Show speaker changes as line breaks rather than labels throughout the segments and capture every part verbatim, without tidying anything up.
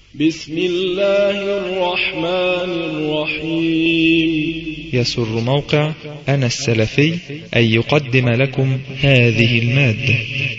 بسم الله الرحمن الرحيم.
يسر موقع أنا السلفي أن يقدم لكم هذه المادة.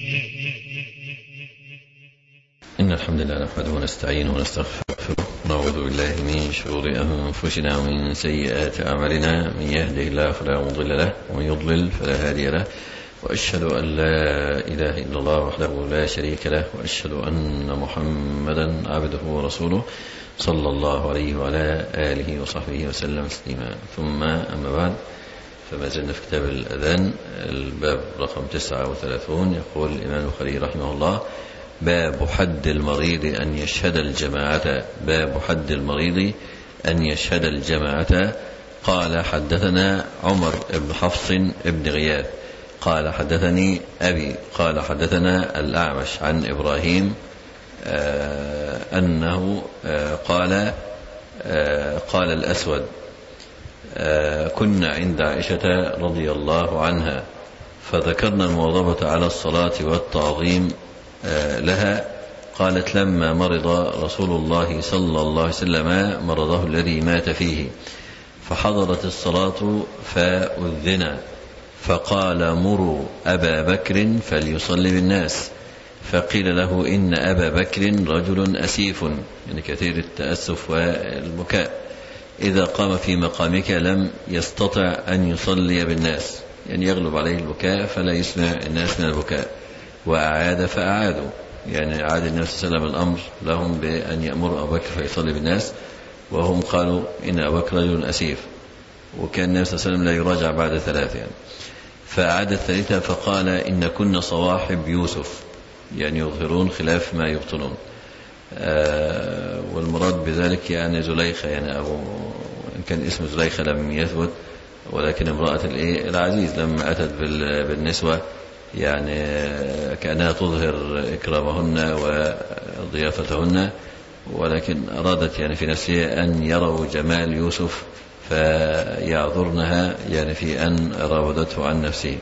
إن الحمد لله نحمده ونستعينه ونستغفره ونعوذ بالله من شرور أنفسنا ومن سيئات أعمالنا. من يهده الله فلا مضل له ومن يضلل فلا هادي له، وأشهد أن لا إله إلا الله وحده لا شريك له، وأشهد أن محمدا عبده ورسوله صلى الله عليه وعلى آله وصحبه وسلم تسليما. ثم أما بعد، فما زلنا في كتاب الأذان، الباب رقم تسعة وثلاثون. يقول الإمام البخاري رحمه الله: باب حد المريض أن يشهد الجماعة. باب حد المريض أن يشهد الجماعة. قال: حدثنا عمر بن حفص بن غياث قال: حدثني أبي قال: حدثنا الأعمش عن إبراهيم آه أنه آه قال آه قال الأسود: آه كنا عند عائشة رضي الله عنها فذكرنا المواظبة على الصلاة والتعظيم آه لها. قالت: لما مرض رسول الله صلى الله عليه وسلم مرضه الذي مات فيه فحضرت الصلاة فأذن، فقال: مروا أبا بكر فليصلي بالناس. فقيل له: إن أبا بكر رجل أسيف، يعني كثير التأسف والبكاء، إذا قام في مقامك لم يستطع أن يصلي بالناس، يعني يغلب عليه البكاء فلا يسمع الناس من البكاء. وأعاد فأعادوا، يعني أعاد النبي صلى الله عليه وسلم الأمر لهم بأن يأمروا أبا بكر فيصلي بالناس، وهم قالوا: إن أبا بكر رجل أسيف. وكان النبي صلى الله عليه وسلم لا يراجع بعد ثلاث يعني. فأعاد الثالثة فقال: إن كنا صواحب يوسف، يعني يظهرون خلاف ما يبطنون. آه والمراد بذلك يعني زليخة، يعني أبو إن كان اسم زليخة لم يثبت، ولكن امرأة العزيز لما أتت بالنسوة يعني كأنها تظهر إكرامهن وضيافتهن، ولكن أرادت يعني في نفسها أن يروا جمال يوسف فيعذرنها يعني في أن راودته عن نفسه.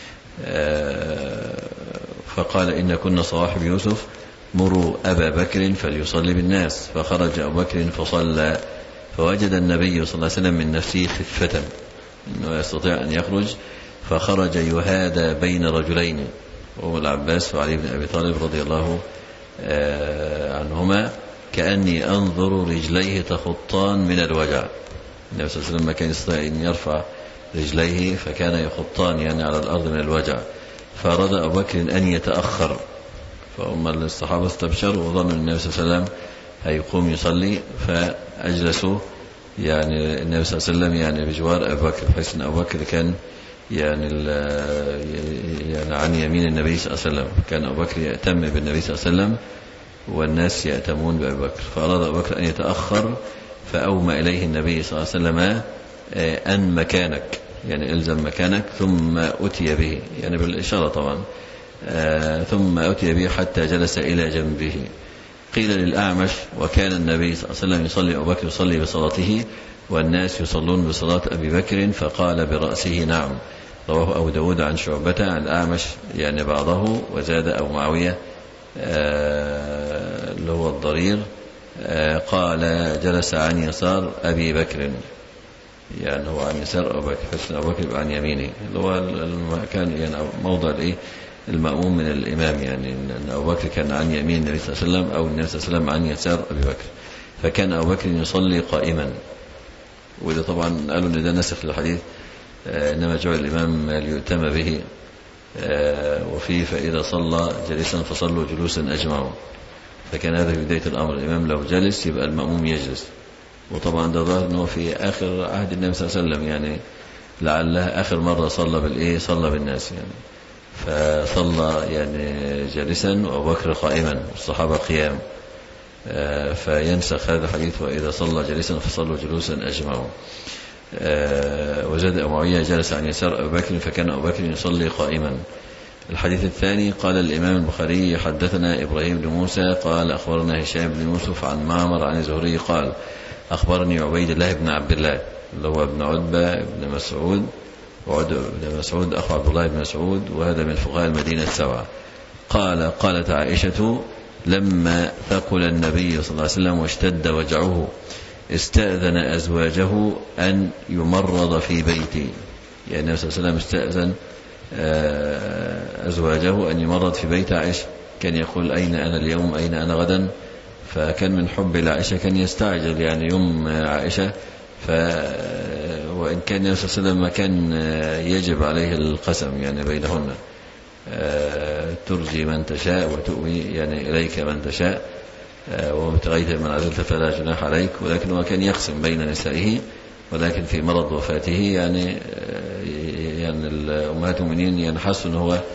فقال: إن كنا صواحب يوسف مروا أبا بكر فليصلي بالناس. فخرج أبو بكر فصلى، فوجد النبي صلى الله عليه وسلم من نفسه خفة إنه يستطيع أن يخرج، فخرج يهادى بين رجلين، وهو العباس وعلي بن أبي طالب رضي الله عنهما، كأني أنظر رجليه تخطان من الوجع. النبي صلى الله عليه وسلم ما كان يستطيع أن يرفع رجليه فكان يخطان يعني على الأرض من الوجع. فأراد أبو بكر أن يتأخر، فهم الصحابة استبشروا وظنوا النبي صلى الله عليه وسلم هيقوم يصلي، فأجلسوا يعني النبي صلى الله عليه وسلم يعني بجوار أبو بكر، بحيث أن أبو بكر كان يعني, يعني عن يمين النبي صلى الله عليه وسلم. كان أبو بكر يأتم بالنبي صلى الله عليه وسلم والناس يأتمون بأبو بكر. فأراد أبو بكر أن يتأخر، فأومى إليه النبي صلى الله عليه وسلم أن مكانك، يعني إلزم مكانك، ثم أتي به، يعني بالإشارة طبعا، ثم أتي به حتى جلس إلى جنبه. قيل للأعمش: وكان النبي صلى الله عليه وسلم يصلي أبو بكر يصلي بصلاته والناس يصلون بصلاة أبي بكر؟ فقال برأسه: نعم. رواه أبو داود عن شعبة عن الأعمش يعني بعضه، وزاد أبو معاوية اللي هو الضرير قال: جلس عن يسار أبي بكر، يعني هو عن يسار أبو بكر، حسن أبو بكر عن يمينه، اللي هو المكان يعني موضع الإيه المأموم من الإمام، يعني أن أبو بكر كان عن يمين النبي صلى الله عليه وسلم، أو النبي صلى الله عليه وسلم عن يسار أبي بكر، فكان أبو بكر يصلي قائما. وإذا طبعا قالوا أن ده نسخ للحديث، إنما جعل الإمام ليؤتم به، وفيه: فإذا صلى جلسا فصلوا جلوسا أجمعوا. فكان هذا في بداية الأمر، الإمام لو جلس يبقى المأموم يجلس. وطبعا ده ظاهر أنه في آخر عهد النبي صلى الله عليه وسلم، يعني لعلها آخر مرة صلى بالإيه صلى بالناس يعني. فصلى يعني جالسا وأبو بكر قائما والصحابة قيام، فينسخ هذا الحديث: وإذا صلى جالسا فصلوا جلوسا أجمعوا. وزاد أبو معاوية: جلس عن يسار أبو بكر فكان أبو بكر يصلي قائما. الحديث الثاني: قال الإمام البخاري: حدثنا إبراهيم بن موسى قال: أخبرنا هشام بن يوسف عن معمر عن الزهري قال: أخبرني عبيد الله بن عبد الله اللي هو ابن عتبة بن مسعود، وعتبة بن مسعود أخو عبد الله بن مسعود، وهذا من فقهاء المدينة السبعة، قال: قالت عائشة: لما ثقل النبي صلى الله عليه وسلم واشتد وجعه استأذن أزواجه أن يمرض في بيته. يعني النبي صلى الله عليه وسلم استأذن أزواجه أن يمرض في بيت عائشة. كان يقول أين أنا اليوم أين أنا غدا، فكان من حب لعائشة كان يستعجل يعني يوم عائشة. ف وإن كان النبي صلى الله عليه وسلم ما كان يجب عليه القسم يعني بينهن، ترجي من تشاء وتؤوي يعني إليك من تشاء وابتغيت من عزلت فلا جناح عليك، ولكن هو كان يقسم بين نسائه. ولكن في مرض وفاته يعني يعني الأمهات المؤمنين يعني حسوا أنه هو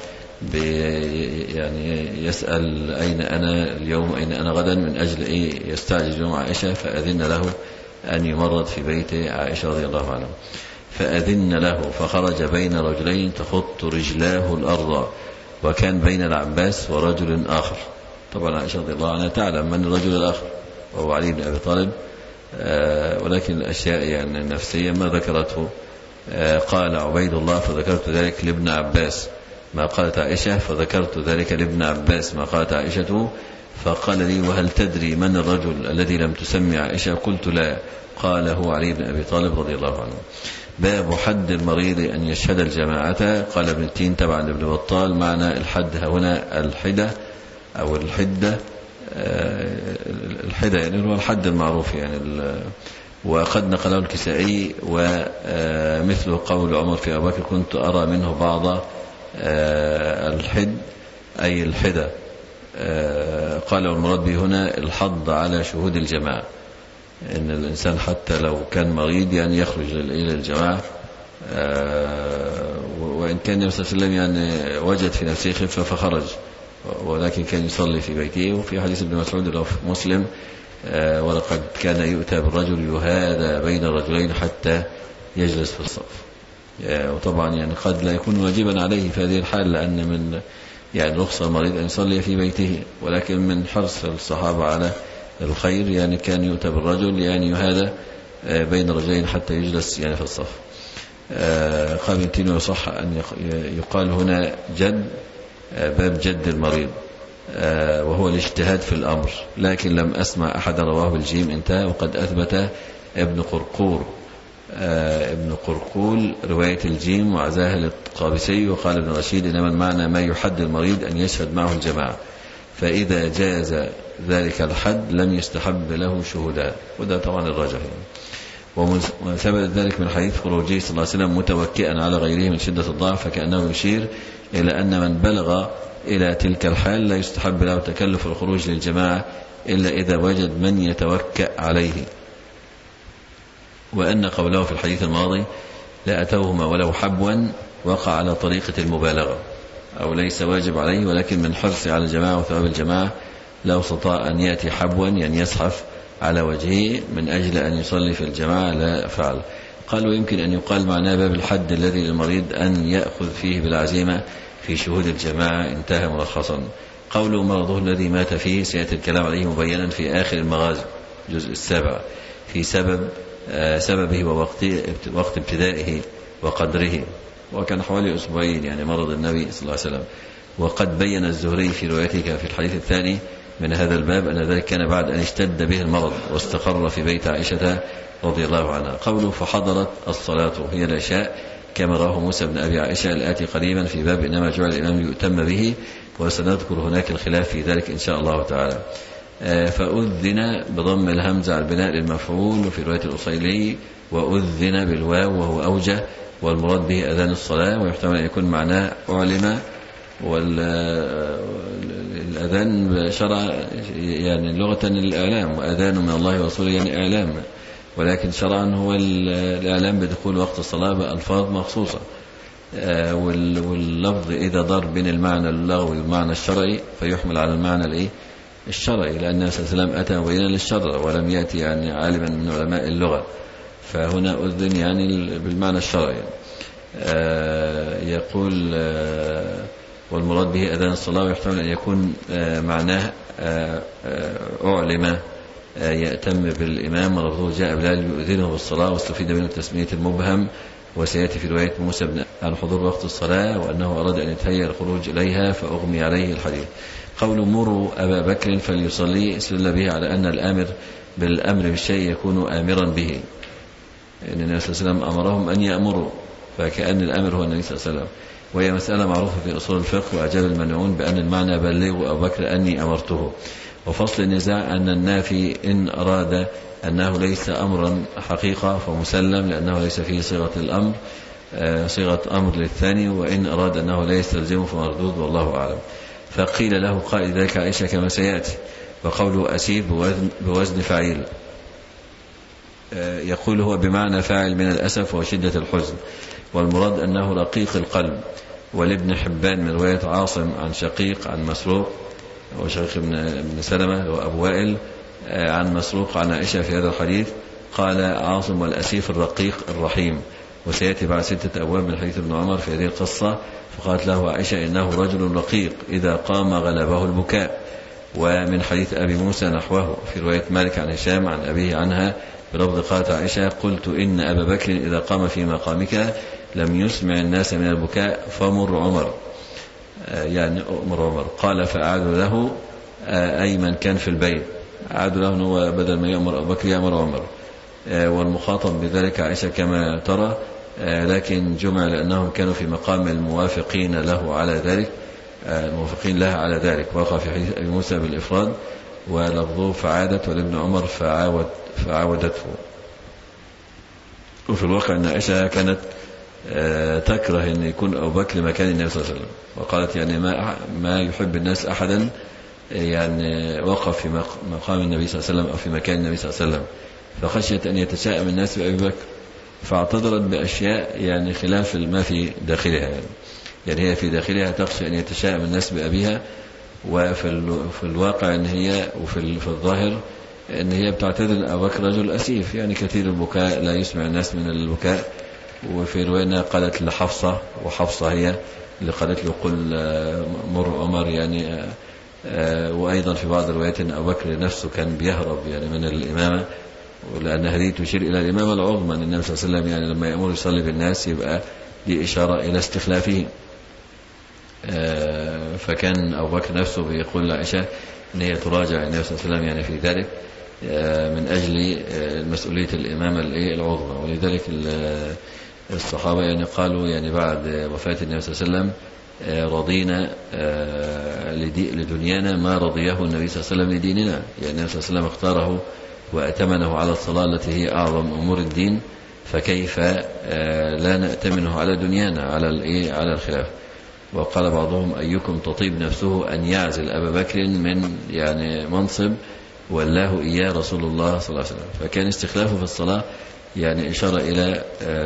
يعني يسأل أين أنا اليوم أين أنا غدا من أجل إيه يستعجل يوم عائشة، فأذن له أن يمرض في بيت عائشة رضي الله عنها. فأذن له فخرج بين رجلين تخط رجلاه الأرض، وكان بين العباس ورجل آخر. طبعا عائشة رضي الله عنها تعلم من الرجل الآخر وهو علي بن أبي طالب، آه ولكن الأشياء يعني النفسية ما ذكرته. آه قال عبيد الله فذكرت ذلك لابن عباس ما قالت عائشة، فذكرت ذلك لابن عباس ما قالت عائشة. فقال لي وهل تدري من الرجل الذي لم تسمي عائشة؟ قلت لا. قال هو علي بن أبي طالب رضي الله عنه. باب حد المريض أن يشهد الجماعة. قال ابن التين تبعا ابن بطال معنى الحد هنا الحدة أو الحدة، الحدة يعني هو الحد المعروف يعني. وقد نقله الكسائي ومثل قول عمر في أبو بكر كنت أرى منه بعض الحد أي الحدة. قال والمراد به هنا الحض على شهود الجماعة، إن الإنسان حتى لو كان مريض يعني يخرج إلى الجماعة. وإن كان النبي صلى الله عليه وسلم يعني وجد في نفسه خفة فخرج، ولكن كان يصلي في بيته. وفي حديث ابن مسعود له في مسلم ولقد كان يؤتى بالرجل يهادى بين الرجلين حتى يجلس في الصف. وطبعا يعني قد لا يكون واجبا عليه في هذه الحال، لأن من يعني رخصة المريض أن يصلي في بيته، ولكن من حرص الصحابة على الخير يعني كان يؤتى بالرجل يعني يهادى بين الرجلين حتى يجلس يعني في الصف. قال ابن تيمية يصح أن يقال هنا جد باب جد المريض، وهو الاجتهاد في الأمر، لكن لم أسمع أحد رواه بالجيم انتهى. وقد أثبت ابن قرقور ابن قرقول رواية الجيم وعزاها للقابسي. وقال ابن رشيد إنما المعنى ما يحد المريض أن يشهد معه الجماعة، فإذا جاز ذلك الحد لم يستحب له شهداء، وده طبعا الراجح يعني. وثبت ذلك من حديث خروجه صلى الله عليه وسلم متوكئا على غيره من شدة الضعف، فكأنه يشير إلى أن من بلغ إلى تلك الحال لا يستحب له تكلف الخروج للجماعة إلا إذا وجد من يتوكأ عليه. وأن قوله في الحديث الماضي لا أتوهما ولو حبوا وقع على طريقة المبالغة، أو ليس واجب عليه، ولكن من حرص على الجماعة وثواب الجماعة لو استطاع أن يأتي حبوا يعني يزحف على وجهه من أجل أن يصلي في الجماعة لا فعل. قال ويمكن أن يقال معناه باب الحد الذي للمريض أن يأخذ فيه بالعزيمة في شهود الجماعة، انتهى ملخصا. قوله مرضه الذي مات فيه سيأتي الكلام عليه مبينا في آخر المغازي الجزء السابع في سبب آه سببه ووقت وقت ابتدائه وقدره، وكان حوالي أسبوعين يعني مرض النبي صلى الله عليه وسلم. وقد بين الزهري في روايته في الحديث الثاني من هذا الباب أن ذلك كان بعد أن اشتد به المرض واستقر في بيت عائشة رضي الله عنها. قوله فحضرت الصلاة هي العشاء كما رواه موسى بن أبي عائشة الآتي قريبا في باب إنما جعل الإمام ليؤتم به، وسنذكر هناك الخلاف في ذلك إن شاء الله تعالى. فأذن بضم الهمزة على البناء للمفعول، وفي رواية الأصيلي وأذن بالواو وهو أوجه، والمراد به أذان الصلاة، ويحتمل أن يكون معناه أعلم. والأذان شرع يعني لغة الإعلام، وأذان من الله ورسوله يعني إعلام، ولكن شرعا هو الإعلام بدخول وقت الصلاة بألفاظ مخصوصة. واللفظ إذا ضر بين المعنى اللغوي والمعنى الشرعي فيحمل على المعنى الإيه الشرعي، لأن النبي صلى الله عليه وسلم أتى مبينا للشرع ولم يأتي يعني عالما من علماء اللغة، فهنا أذن يعني بالمعنى الشرعي. يقول والمراد به أذان الصلاة، ويحتمل أن يكون معناه أعلم يأتم بالإمام، ولفظه جاء بلال يؤذنه بالصلاة، واستفيد منه تسمية المبهم. وسيأتي في رواية موسى بن عن حضور وقت الصلاة، وأنه أراد أن يتهيأ الخروج إليها فأغمي عليه الحديث. قول مروا أبا بكر فليصلي استدل به على أن الآمر بالأمر بالشيء يكون آمرا به، إن النبي صلى الله عليه وسلم أمرهم أن يأمروا، فكأن الأمر هو النبي صلى الله عليه وسلم. وهي مسألة معروفة في أصول الفقه، وأجاب المنعون بأن المعنى بلغوا أبو بكر أني أمرته. وفصل النزاع أن النافي إن أراد أنه ليس أمرا حقيقة فمسلم لأنه ليس فيه صيغة الأمر صيغة أمر للثاني، وإن أراد أنه لا يستلزمه فمردود والله أعلم. فقيل له قائل ذلك عائشة كما سيأتي، وقوله أسيب بوزن, بوزن فعيل يقول هو بمعنى فاعل من الأسف وشدة الحزن، والمراد أنه رقيق القلب. ولابن حبان من رواية عاصم عن شقيق عن مسروق وشقيق بن سلمة وأبو وائل عن مسروق عن عائشة في هذا الحديث قال عاصم والأسيف الرقيق الرحيم. وسيأتي بعد ستة أبواب من حديث ابن عمر في هذه القصة، فقالت له عائشة إنه رجل رقيق إذا قام غلبه البكاء. ومن حديث أبي موسى نحوه في رواية مالك عن هشام عن أبيه عنها بلفظ قالت عائشة قلت إن أبا بكر إذا قام في مقامك لم يسمع الناس من البكاء فمر عمر، يعني أمر عمر. قال فأعادوا له أي من كان في البيت، أعادوا له هو بدل ما يأمر أبو بكر يأمر عمر. والمخاطب بذلك عائشة كما ترى، لكن جمع لأنهم كانوا في مقام الموافقين له على ذلك، الموافقين لها على ذلك. وقع في حديث أبي موسى بالإفراد ولفظه فعادت ولابن عمر فعاود فعاودته. وفي الواقع أن عائشة كانت تكره أن يكون أبو بكر مكان النبي صلى الله عليه وسلم، وقالت يعني ما ما يحب الناس أحدا يعني وقف في مقام النبي صلى الله عليه وسلم أو في مكان النبي صلى الله عليه وسلم، فخشيت أن يتشائم الناس بأبي بكر فاعتذرت بأشياء يعني خلاف ما في داخلها، يعني, يعني هي في داخلها تخشى أن يتشائم الناس بأبيها، وفي الواقع أن هي وفي في الظاهر أن هي بتعتذر أبو بكر رجل أسيف يعني كثير البكاء لا يسمع الناس من البكاء. وفي رواية قالت لحفصة، وحفصة هي اللي قالت له قل مر عمر يعني. وأيضا في بعض الروايات أن أبو بكر نفسه كان بيهرب يعني من الإمامة، ولأن هذه تشير إلى الإمامة العظمى أن النبي صلى الله عليه وسلم يعني لما يأمر يصلي بالناس يبقى دي إشارة إلى استخلافه. فكان أبو بكر نفسه بيقول لعائشة أن هي تراجع النبي صلى الله عليه وسلم يعني في ذلك من أجل مسؤولية الإمامة العظمى. ولذلك الصحابة يعني قالوا يعني بعد وفاة النبي صلى الله عليه وسلم رضينا لدنيانا ما رضيه النبي صلى الله عليه وسلم لديننا، يعني النبي صلى الله عليه وسلم اختاره وأتمنه على الصلاة التي هي أعظم أمور الدين، فكيف لا نأتمنه على دنيانا على على الخلاف. وقال بعضهم أيكم تطيب نفسه أن يعزل أبا بكر من يعني منصب والله إياه رسول الله صلى الله عليه وسلم. فكان استخلافه في الصلاة يعني إشارة إلى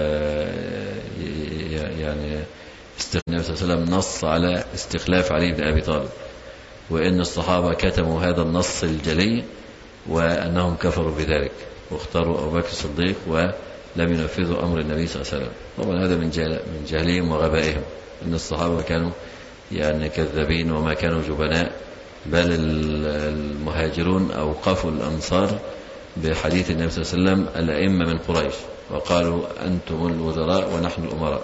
يعني النبي صلى الله عليه وسلم نص على استخلاف علي بن أبي طالب، وإن الصحابة كتموا هذا النص الجلي وأنهم كفروا بذلك واختاروا أبو بكر الصديق ولم ينفذوا أمر النبي صلى الله عليه وسلم. طبعا هذا من جهل من جهلهم وغبائهم، أن الصحابة كانوا يعني كذابين وما كانوا جبناء، بل المهاجرون أوقفوا الأنصار بحديث النبي صلى الله عليه وسلم الأئمة من قريش وقالوا أنتم الوزراء ونحن الأمراء،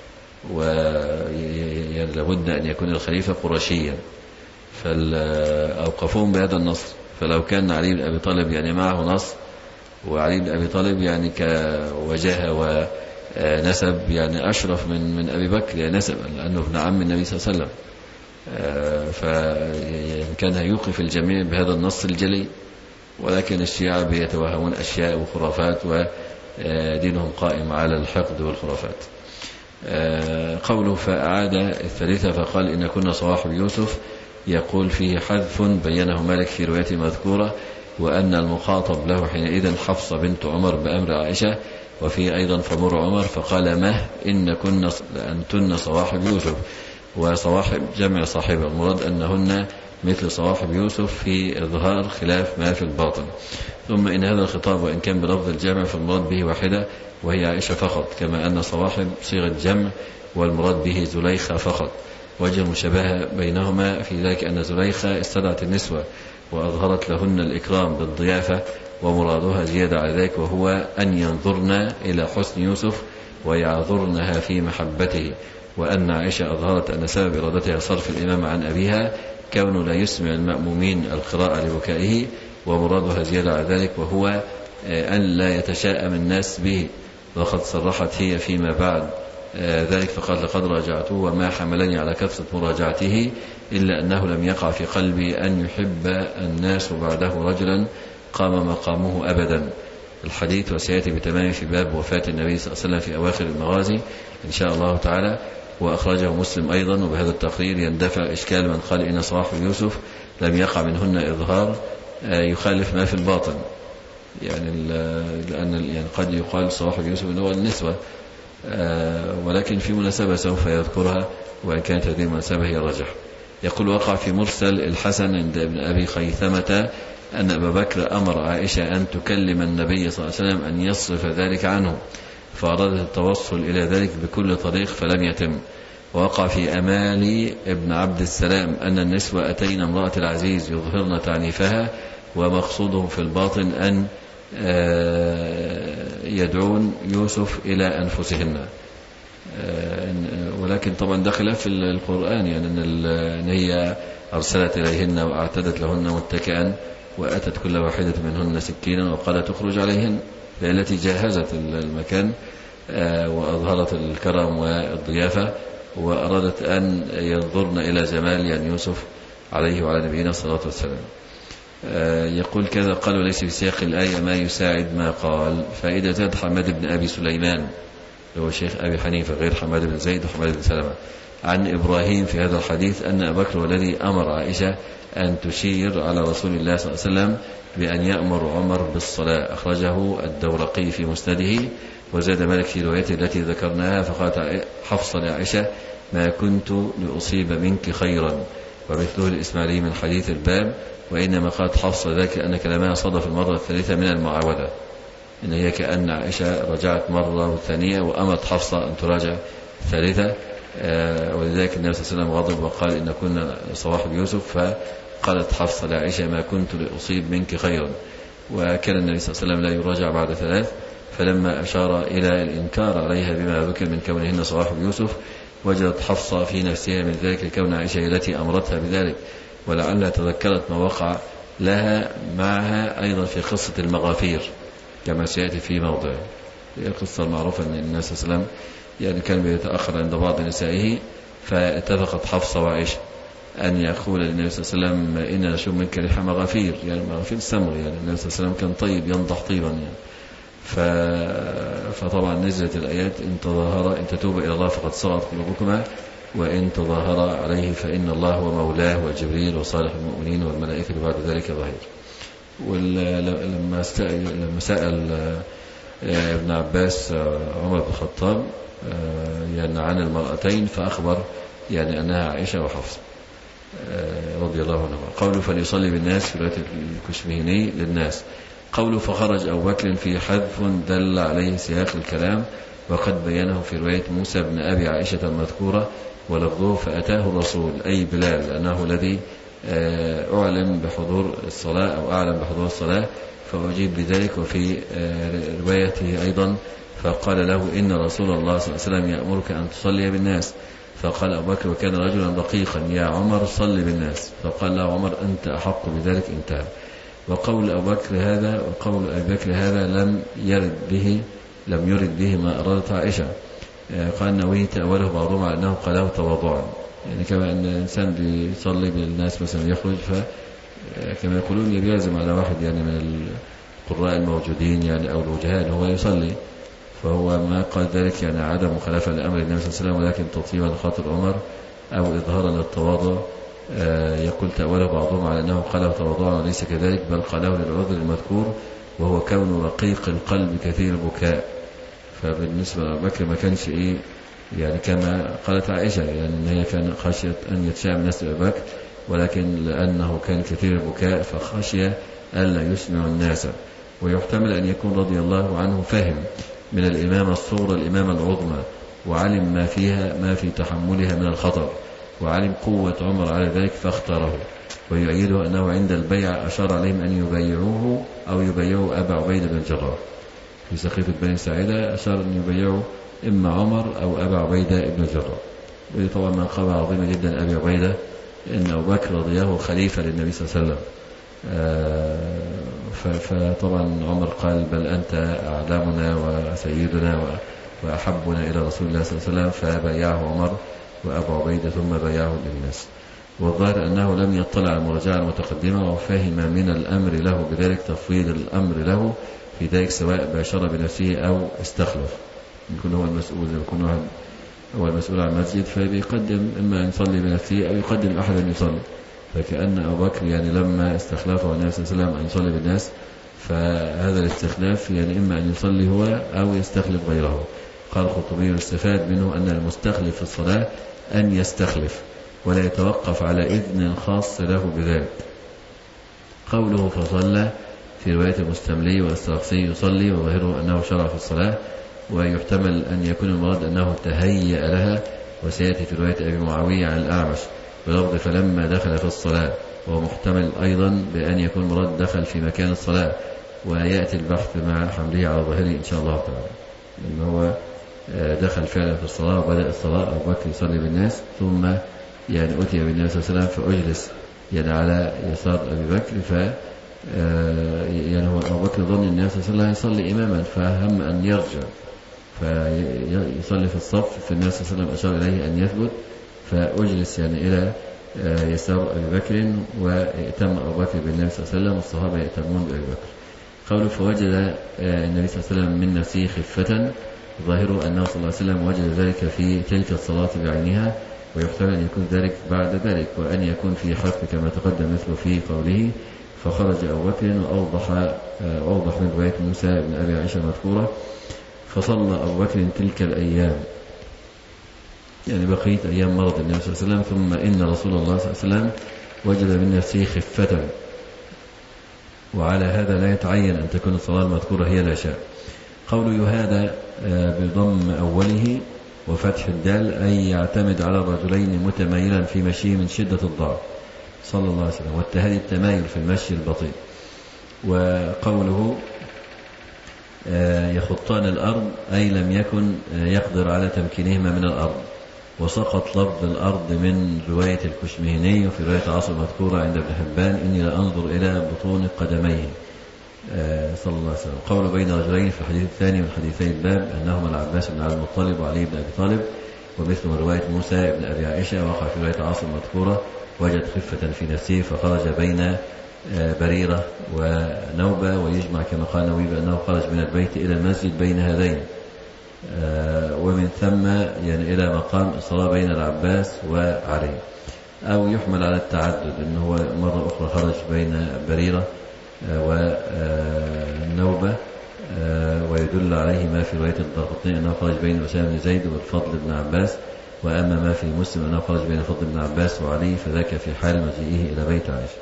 ولابد أن يكون الخليفة قرشيا، فأوقفوهم بهذا النص. فلو كان علي بن أبي طالب يعني معه نص، وعلي بن أبي طالب يعني كوجاهة ونسب يعني أشرف من من أبي بكر يعني نسب، لأنه ابن عم النبي صلى الله عليه وسلم، فكان يوقف الجميع بهذا النص الجلي. ولكن الشيعة بيتوهمون أشياء وخرافات، ودينهم قائم على الحقد والخرافات. قوله فأعاد الثالثة فقال إن كنا صواحب يوسف، يقول فيه حذف بينه مالك في رواية مذكورة، وأن المخاطب له حينئذ حفصة بنت عمر بأمر عائشة، وفيه أيضا فمر عمر فقال مه إن كنا أنتن صواحب يوسف. وصواحب جمع صاحبة، المراد أنهن مثل صواحب يوسف في إظهار خلاف ما في الباطن. ثم إن هذا الخطاب وإن كان بلفظ الجمع فالمراد به واحدة وهي عائشة فقط، كما أن صواحب صيغة جمع والمراد به زليخة فقط. وجه المشابهة بينهما في ذلك أن زليخة استدعت النسوة وأظهرت لهن الإكرام بالضيافة، ومرادها زيادة على ذلك وهو أن ينظرن إلى حسن يوسف ويعذرنها في محبته. وأن عائشة أظهرت أن سبب إرادتها صرف الإمام عن أبيها كونه لا يسمع المأمومين القراءة لبكائه، ومرادها زيادة على ذلك، وهو أن لا يتشاءم الناس به. وقد صرحت هي فيما بعد ذلك فقال لقد راجعته وما حملني على كثرة مراجعته إلا أنه لم يقع في قلبي أن يحب الناس بعده رجلا قام مقامه أبدا. الحديث وسيأتي بتمام في باب وفاة النبي صلى الله عليه وسلم في أواخر المغازي إن شاء الله تعالى. وأخرجه مسلم أيضا. وبهذا التقرير يندفع إشكال من قال إن صواحب يوسف لم يقع منهن إظهار يخالف ما في الباطن، يعني لأن يعني قد يقال صواحب يوسف إنه النسوة، ولكن في مناسبة سوف يذكرها، وإن كانت هذه المناسبة هي الرجح. يقول وقع في مرسل الحسن عند ابن أبي خيثمة أن أبا بكر أمر عائشة أن تكلم النبي صلى الله عليه وسلم أن يصرف ذلك عنه، فأرادت التوصل إلى ذلك بكل طريق فلم يتم. ووقع في أمال ابن عبد السلام أن النسوة أتينا امرأة العزيز يظهرن تعنيفها، ومقصودهم في الباطن أن يدعون يوسف إلى أنفسهن، ولكن طبعا ده خلاف القرآن، يعني أن هي أرسلت إليهن وأعتدت لهن متكئا وأتت كل واحدة منهن سكينا وقالت تخرج عليهن، التي جهزت المكان وأظهرت الكرم والضيافة، وأرادت أن ينظرن إلى جمال يعني يوسف عليه وعلى نبينا الصلاة والسلام. يقول كذا قالوا ليس في سياق الآية ما يساعد ما قال. فإذا زاد حماد بن أبي سليمان هو شيخ أبي حنيفة غير حماد بن زيد وحماد بن سلمة عن إبراهيم في هذا الحديث أن أبا بكر الذي أمر عائشة أن تشير على رسول الله صلى الله عليه وسلم بأن يأمر عمر بالصلاة. أخرجه الدورقي في مسنده. وزاد مالك في روايته التي ذكرناها فقالت حفصة لعائشة ما كنت لأصيب منك خيرا، ومثله الإسماعيلي من حديث الباب. وإنما قالت حفصة ذلك أن كلامها صدف المرة الثالثة من المعاودة، إن هي كأن عائشة رجعت مرة والثانية وأمرت حفصة أن تراجع الثالثة، ولذلك النبي صلى الله عليه وسلم غضب وقال إن كنا صواحب يوسف، فقالت حفصة لعائشة ما كنت لأصيب منك خيرا. وكان النبي صلى الله عليه وسلم لا يراجع بعد ثلاث، فلما أشار إلى الإنكار عليها بما ذكر من كونهن صواحب يوسف وجدت حفصة في نفسها من ذلك لكون عائشة التي أمرتها بذلك، ولعلها تذكرت ما وقع لها معها أيضا في قصة المغافير كما سيأتي في موضع. هي القصة المعروفة أن النبي صلى الله عليه وسلم يعني كان بيتأخر عند بعض نسائه، فاتفقت حفصة وعائشة أن يقول للنبي صلى الله عليه وسلم إن نشم منك ريح مغافير، يعني مغافير السمر، يعني النبي صلى الله عليه وسلم كان طيب ينضح طيبا يعني. ف... فطبعا نزلت الآيات إن تظاهر إن تتوب إلى الله فقد صغت قلوبكما وإن تظاهر عليه فإن الله هو مولاه وجبريل وصالح المؤمنين والملائكة بعد ذلك ظهير. ولما لما سأل ابن عباس عمر بن الخطاب يعني عن المرأتين فأخبر يعني أنها عائشة وحفصة رضي الله عنهما. قوله فليصلي بالناس في رواية الكشمهني للناس. قوله فخرج أبو بكر في حذف دل عليه سياق الكلام، وقد بينه في رواية موسى بن أبي عائشة المذكورة ولفظه فأتاه الرسول أي بلال أنه الذي أعلم بحضور الصلاة أو أعلم بحضور الصلاة فأجيب بذلك. وفي روايته أيضا فقال له إن رسول الله صلى الله عليه وسلم يأمرك أن تصلي بالناس. فقال أبو بكر وكان رجلا رقيقا يا عمر صل بالناس، فقال له عمر أنت أحق بذلك انتهى. وقول أبو بكر هذا وقول أبي بكر هذا لم يرد به لم يرد به ما أرادت عائشة. قال النووي تأوله بعضهم على أنه قاله تواضعا، يعني كما أن الإنسان بيصلي بالناس مثلا يخرج فكما يقولون يلازم على واحد يعني من القراء الموجودين يعني أو الوجهاء هو يصلي، فهو ما قال ذلك يعني عدم مخالفة لأمر النبي صلى الله عليه وسلم ولكن تطيبا لخاطر عمر أو إظهارا للتواضع. يقول تأوله بعضهم على أنه قاله تواضعا وليس كذلك، بل قاله للعذر المذكور وهو كون رقيق القلب كثير البكاء. فبالنسبة لأبو بكر ما كانش إيه يعني كما قالت عائشة يعني أن هي كان خشية أن يتشاءم الناس لأبو بكر، ولكن لأنه كان كثير البكاء فخشي ألا يسمع الناس. ويحتمل أن يكون رضي الله عنه فهم من الإمامة الصغرى الإمامة العظمى وعلم ما فيها ما في تحملها من الخطر، وعلم قوة عمر على ذلك فاختاره. ويؤيده أنه عند البيع أشار عليهم أن يبيعوه أو يبيعوا أبا عبيدة بن الجراح. في سقيفة بني ساعدة أشار أن يبيعوا إما عمر أو أبا عبيدة بن الجراح. ودي طبعا منقبة عظيمة جدا أبي عبيدة إن أبو بكر رضيه خليفة للنبي صلى الله عليه وسلم. فطبعا عمر قال بل أنت أعلمنا وسيدنا وأحبنا إلى رسول الله صلى الله عليه وسلم، فبايعه عمر وأبو عبيدة ثم بايعه للناس. والظاهر أنه لم يطلع على المراجعة المتقدمة وفهم من الأمر له بذلك تفويض الأمر له في ذلك سواء باشر بنفسه أو استخلف. يكون هو المسؤول، يكون واحد هو المسؤول عن المسجد فبيقدم إما أن يصلي بنفسه أو يقدم أحد أن يصلي. فكأن أبو بكر يعني لما استخلفه النبي صلى الله عليه وسلم أن يصلي بالناس، فهذا الاستخلاف يعني إما أن يصلي هو أو يستخلف غيره. قال الخطبي يستفاد منه أن المستخلف في الصلاة أن يستخلف ولا يتوقف على إذن خاص له بذلك. قوله فصلى في رواية المستملي والسرخسي يصلي، وظاهره أنه شرع في الصلاة، ويحتمل أن يكون المراد أنه تهيأ لها، وسيأتي في رواية أبي معاوية عن الأعمش بلفظ فلما دخل في الصلاة، وهو محتمل أيضا بأن يكون مراد دخل في مكان الصلاة، ويأتي البحث مع حمله على ظاهره إن شاء الله تعالى. إن هو دخل فعلا في الصلاة وبدأ الصلاة أبو بكر يصلي بالناس، ثم يعني أتي بالنبي صلى الله عليه وسلم فأجلس يعني على يسار أبي بكر، ف يعني هو أبو بكر ظن النبي صلى الله عليه وسلم يصلي إماما فهم أن يرجع فيصلي في الصف، فالنبي صلى الله عليه وسلم أشار إليه أن يثبت، فأجلس يعني إلى يسار أبي بكر، ويأتم أبو بكر بالنبي صلى الله عليه وسلم والصحابة يأتمون بأبي بكر. قوله فوجد النبي صلى الله عليه وسلم من نفسه خفة، ظاهره أنه صلى الله عليه وسلم وجد ذلك في تلك الصلاة بعينها، ويحتمل أن يكون ذلك بعد ذلك، وأن يكون في حرف كما تقدم مثله في قوله فخرج أبو بكر، وأوضح أوضح من رواية موسى بن أبي عائشة المذكورة فصلى أبو بكر تلك الأيام، يعني بقية أيام مرض النبي صلى الله عليه وسلم. ثم إن رسول الله صلى الله عليه وسلم وجد من نفسه خفة، وعلى هذا لا يتعين أن تكون الصلاة المذكورة هي العشاء. قوله هذا بضم أوله وفتح الدال أي يعتمد على الرجلين متمايلا في مشيه من شدة الضعف صلى الله عليه وسلم، والتهادي التمايل في المشي البطيء. وقوله يخطان الأرض أي لم يكن يقدر على تمكينهما من الأرض، وسقط لفظ الأرض من رواية الكشمهني وفي رواية عاصم مذكورة عند ابن حبان إني لأنظر إلى بطون قدميه صلى الله عليه وسلم. قول بين رجلين في الحديث الثاني من حديثي الباب أنهما العباس بن عبد المطلب وعلي بن أبي طالب، ومثل من رواية موسى بن أبي عائشة وقع في رواية عاصم مذكورة وجد خفة في نفسه فخرج بين بريرة ونوبة، ويجمع كما قال نووي بأنه خرج من البيت إلى المسجد بين هذين، ومن ثم يعني إلى مقام الصلاة بين العباس وعلي. أو يحمل على التعدد أنه مرة أخرى خرج بين بريرة والنوبة، ويدل عليه ما في رواية الدارقطني أنه خرج بين أسامة بن زيد والفضل بن عباس، وأما ما في مسلم أنه خرج بين الفضل بن عباس وعلي، فذاك في حال مجيئه إلى بيت عائشة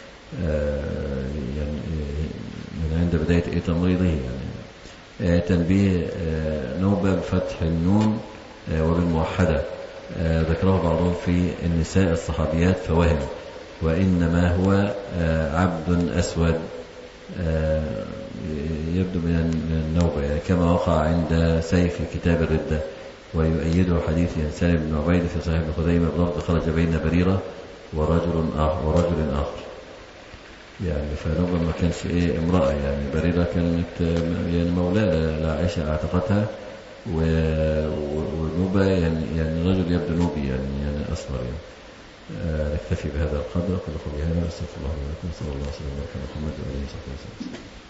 يعني من عند بداية إيه تمريضه. يعني تنبيه نوبة بفتح النون وبالموحدة ذكره بعضهم في النساء الصحابيات فوهم، وإنما هو عبد أسود يبدو من النوبة يعني كما وقع عند سيف في كتاب الردة، ويؤيده حديث سالم بن عبيد في صحيح ابن خزيمة بلفظ خرج بين بريرة ورجل آخر ورجل آخر، يعني فنوبة ما كانش إيه امرأة، يعني بريرة كانت يعني مولاة لعائشة اعتقتها، ونوبة يعني يعني رجل يبدو نوبي يعني يعني أصغر يعني. آه نكتفي بهذا القدر. قل قولي هذا، استغفر الله لكم، صلى الله عليه وسلم على محمد وعلى آله وصحبه وسلم.